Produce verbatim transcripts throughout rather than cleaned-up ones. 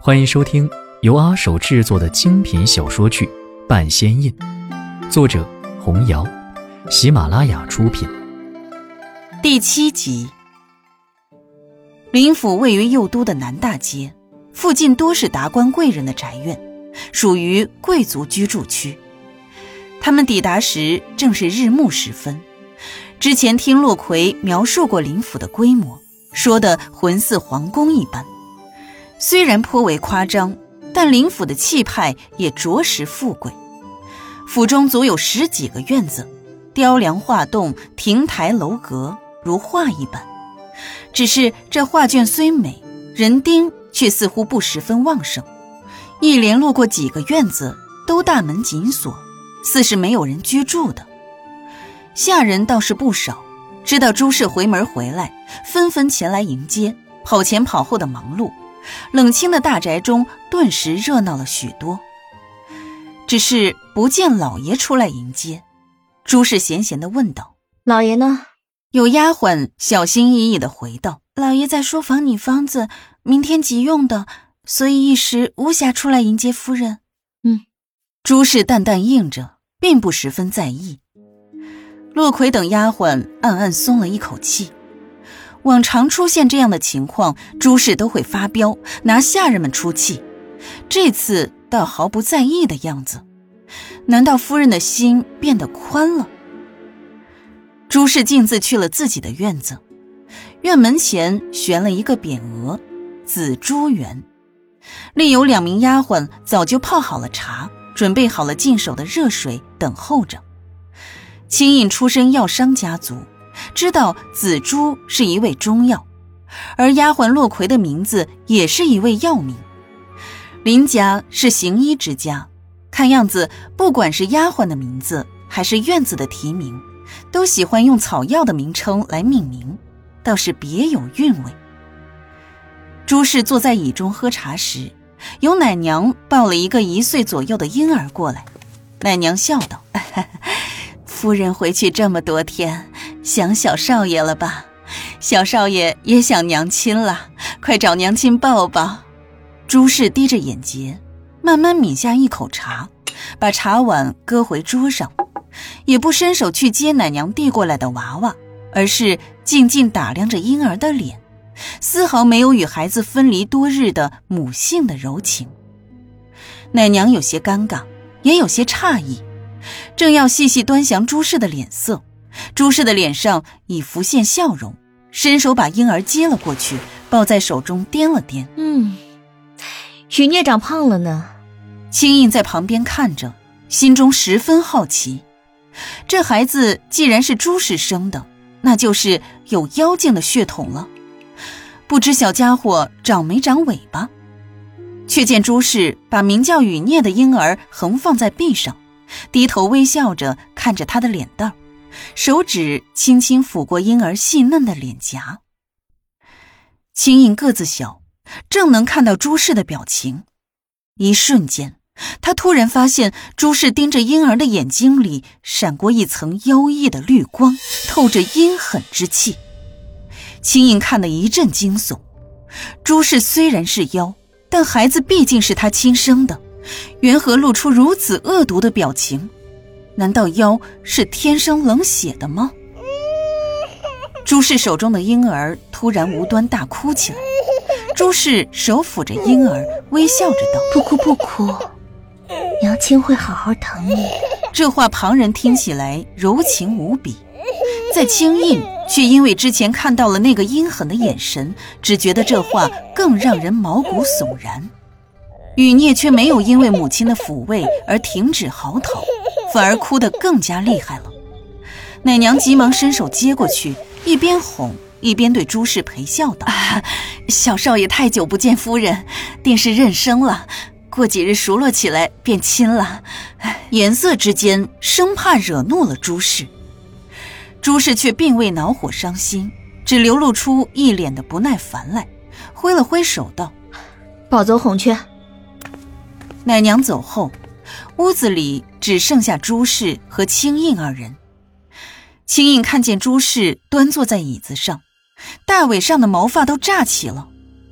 欢迎收听由阿手制作的精品小说剧《半仙印》，作者红瑶，喜马拉雅出品。 第七集。林府位于右都的南大街，附近多是达官贵人的宅院，属于贵族居住区。他们抵达时正是日暮时分。之前听洛奎描述过林府的规模，说的浑似皇宫一般。虽然颇为夸张，但林府的气派也着实富贵。府中足有十几个院子，雕梁画栋，亭台楼阁，如画一般。只是这画卷虽美，人丁却似乎不十分旺盛。一连路过几个院子，都大门紧锁，似是没有人居住的。下人倒是不少，知道朱氏回门回来，纷纷前来迎接，跑前跑后的忙碌。冷清的大宅中顿时热闹了许多。只是不见老爷出来迎接，朱氏闲闲地问道： 老爷呢？ 有丫鬟小心翼翼地回道：老爷在书房拟方子，明天急用的，所以一时无暇出来迎接夫人。 嗯。 朱氏淡淡应着，并不十分在意。洛奎等丫鬟暗暗松了一口气。往常出现这样的情况，朱氏都会发飙，拿下人们出气。这次倒毫不在意的样子，难道夫人的心变得宽了？朱氏径自去了自己的院子，院门前悬了一个匾额“紫珠园”，另有两名丫鬟早就泡好了茶，准备好了净手的热水，等候着。青印出身药商家族，知道紫珠是一味中药，而丫鬟洛奎的名字也是一味药名。林家是行医之家，看样子不管是丫鬟的名字还是院子的题名，都喜欢用草药的名称来命名，倒是别有韵味。朱氏坐在椅中喝茶时，有奶娘抱了一个一岁左右的婴儿过来。奶娘笑道：夫人回去这么多天，想小少爷了吧？小少爷也想娘亲了，快找娘亲抱抱。朱氏低着眼睫，慢慢抿下一口茶，把茶碗搁回桌上，也不伸手去接奶娘递过来的娃娃，而是静静打量着婴儿的脸，丝毫没有与孩子分离多日的母性的柔情。奶娘有些尴尬，也有些诧异，正要细细端详朱氏的脸色，朱氏的脸上已浮现笑容，伸手把婴儿接了过去，抱在手中掂了掂。 嗯，雨孽长胖了呢。 青印在旁边看着，心中十分好奇。这孩子既然是朱氏生的，那就是有妖精的血统了。不知小家伙长没长尾巴？却见朱氏把名叫雨孽的婴儿横放在壁上，低头微笑着看着他的脸蛋，手指轻轻抚过婴儿细嫩的脸颊。青印个子小，正能看到朱氏的表情。一瞬间，他突然发现朱氏盯着婴儿的眼睛里闪过一层妖异的绿光，透着阴狠之气。青印看得一阵惊悚。朱氏虽然是妖，但孩子毕竟是他亲生的，缘何露出如此恶毒的表情？难道妖是天生冷血的吗？朱氏手中的婴儿突然无端大哭起来。朱氏手抚着婴儿，微笑着道： 不哭不哭，娘亲会好好疼你。 这话旁人听起来柔情无比，在青印却因为之前看到了那个阴狠的眼神，只觉得这话更让人毛骨悚然。雨孽却没有因为母亲的抚慰而停止嚎啕，反而哭得更加厉害了。奶娘急忙伸手接过去，一边哄一边对朱氏陪笑道：啊，小少爷太久不见夫人，定是认生了，过几日熟络起来便亲了。颜色之间生怕惹怒了朱氏。朱氏却并未恼火伤心，只流露出一脸的不耐烦来，挥了挥手道： 抱走哄去。 奶娘走后，屋子里只剩下朱氏和青印二人。青印看见朱氏端坐在椅子上，大尾上的毛发都炸起了，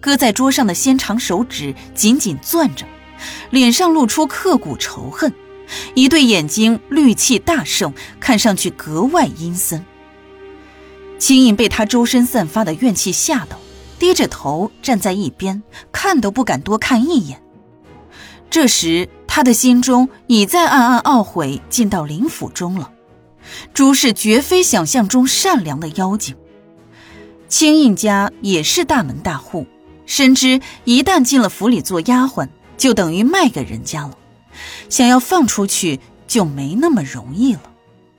搁在桌上的纤长手指紧紧攥着，脸上露出刻骨仇恨，一对眼睛戾气大盛，看上去格外阴森。青印被他周身散发的怨气吓到，低着头站在一边，看都不敢多看一眼。这时他的心中已在暗暗懊悔进到林府中了。朱氏绝非想象中善良的妖精，青印家也是大门大户，深知一旦进了府里做丫鬟，就等于卖给人家了，想要放出去就没那么容易了。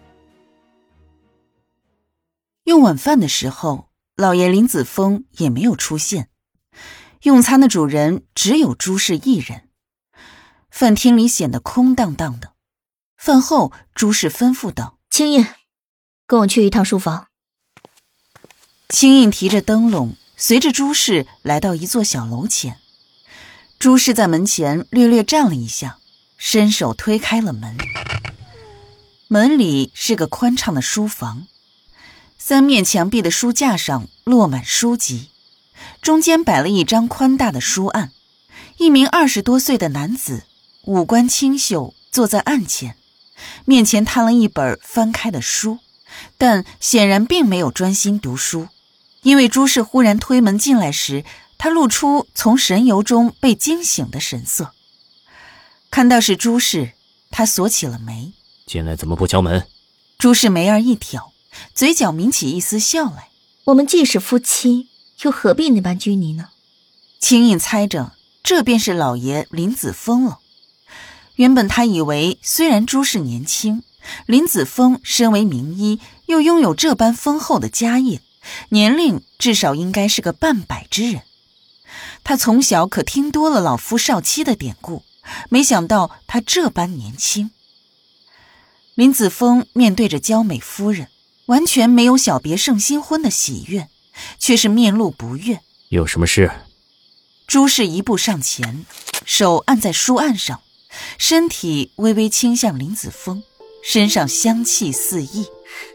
用晚饭的时候，老爷林子峰也没有出现，用餐的主人只有朱氏一人。饭厅里显得空荡荡的。饭后，朱氏吩咐道： 青印，跟我去一趟书房。 青印提着灯笼，随着朱氏来到一座小楼前。朱氏在门前略略站了一下，伸手推开了门。门里是个宽敞的书房，三面墙壁的书架上落满书籍，中间摆了一张宽大的书案，一名二十多岁的男子，五官清秀，坐在案前，面前摊了一本翻开的书，但显然并没有专心读书。因为朱氏忽然推门进来时，他露出从神游中被惊醒的神色。看到是朱氏，他锁起了眉。 进来怎么不敲门？ 朱氏眉儿一挑，嘴角抿起一丝笑来。 我们既是夫妻，又何必那般拘泥呢？ 青印猜着这便是老爷林子峰了。原本他以为虽然朱氏年轻，林子峰身为名医，又拥有这般丰厚的家业，年龄至少应该是个半百之人。他从小可听多了老夫少妻的典故，没想到他这般年轻。林子峰面对着娇美夫人，完全没有小别胜新婚的喜悦，却是面露不悦。 有什么事？ 朱氏一步上前，手按在书案上，身体微微倾向林子峰，身上香气四溢。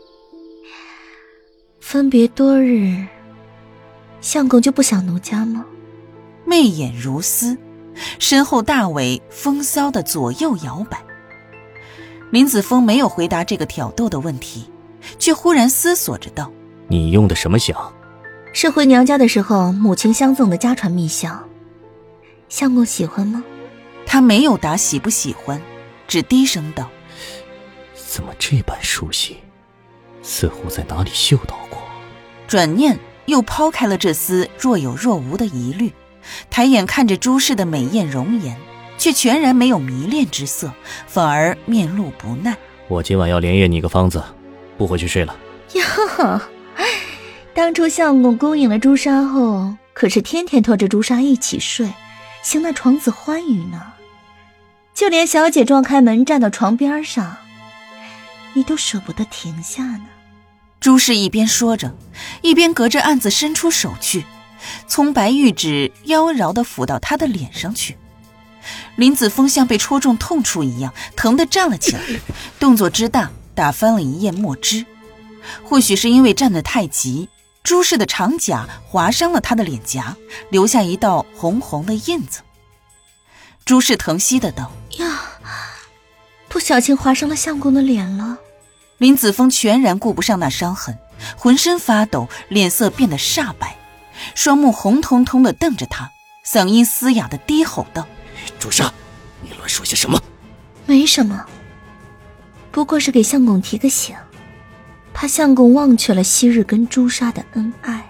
分别多日，相公就不想奴家吗？ 媚眼如丝，身后大尾风骚的左右摇摆。林子峰没有回答这个挑逗的问题，却忽然思索着道： 你用的什么香？ 是回娘家的时候母亲相赠的家传秘香，相公喜欢吗？ 他没有答喜不喜欢，只低声道： 怎么这般熟悉，似乎在哪里嗅到过。 转念又抛开了这丝若有若无的疑虑，抬眼看着朱氏的美艳容颜，却全然没有迷恋之色，反而面露不耐。 我今晚要连夜拟个方子，不回去睡了。 哟，当初相公勾引了朱砂后，可是天天拖着朱砂一起睡，行那床子欢愉呢。就连小姐撞开门站到床边上，你都舍不得停下呢。 朱氏一边说着，一边隔着案子伸出手去，葱白玉指妖娆地抚到他的脸上去。林子峰像被戳中痛处一样，疼得站了起来，动作之大，打翻了一页墨汁。或许是因为站得太急，朱氏的长甲划伤了他的脸颊，留下一道红红的印子。朱氏疼惜的道： 呀，不小心划伤了相公的脸了。 林子峰全然顾不上那伤痕，浑身发抖，脸色变得煞白，双目红彤彤地瞪着他，嗓音嘶哑地低吼道： 朱砂，你乱说些什么？ 没什么，不过是给相公提个醒，怕相公忘却了昔日跟朱砂的恩爱。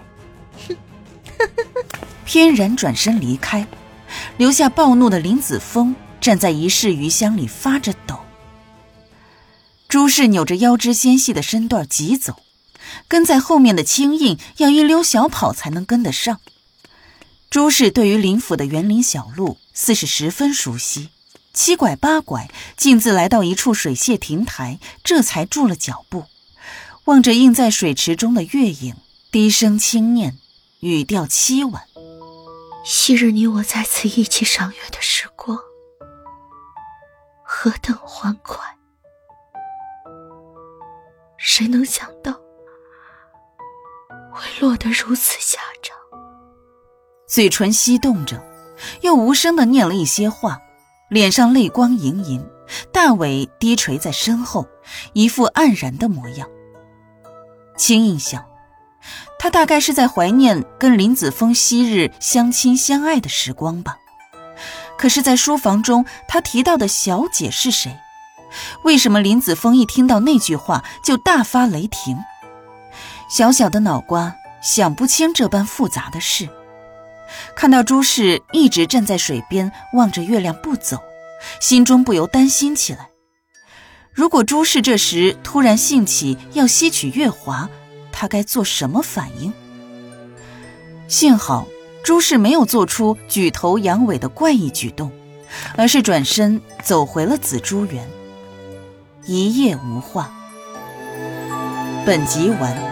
翩然转身离开，留下暴怒的林子峰站在一室余香里发着抖。朱氏扭着腰肢纤细的身段急走，跟在后面的青印要一溜小跑才能跟得上。朱氏对于林府的园林小路似是十分熟悉，七拐八拐径自来到一处水榭亭台，这才住了脚步，望着映在水池中的月影，低声轻念，语调凄婉： 昔日你我在此一起赏月的时光，何等欢快！谁能想到会落得如此下场？ 嘴唇翕动着，又无声地念了一些话，脸上泪光盈盈，大尾低垂在身后，一副黯然的模样。青印想，他大概是在怀念跟林子峰昔日相亲相爱的时光吧。可是在书房中，他提到的小姐是谁？为什么林子峰一听到那句话就大发雷霆？小小的脑瓜想不清这般复杂的事。看到朱氏一直站在水边望着月亮不走，心中不由担心起来。如果朱氏这时突然兴起要吸取月华，他该做什么反应？幸好朱氏没有做出举头扬尾的怪异举动，而是转身走回了紫珠园。一夜无话。本集完。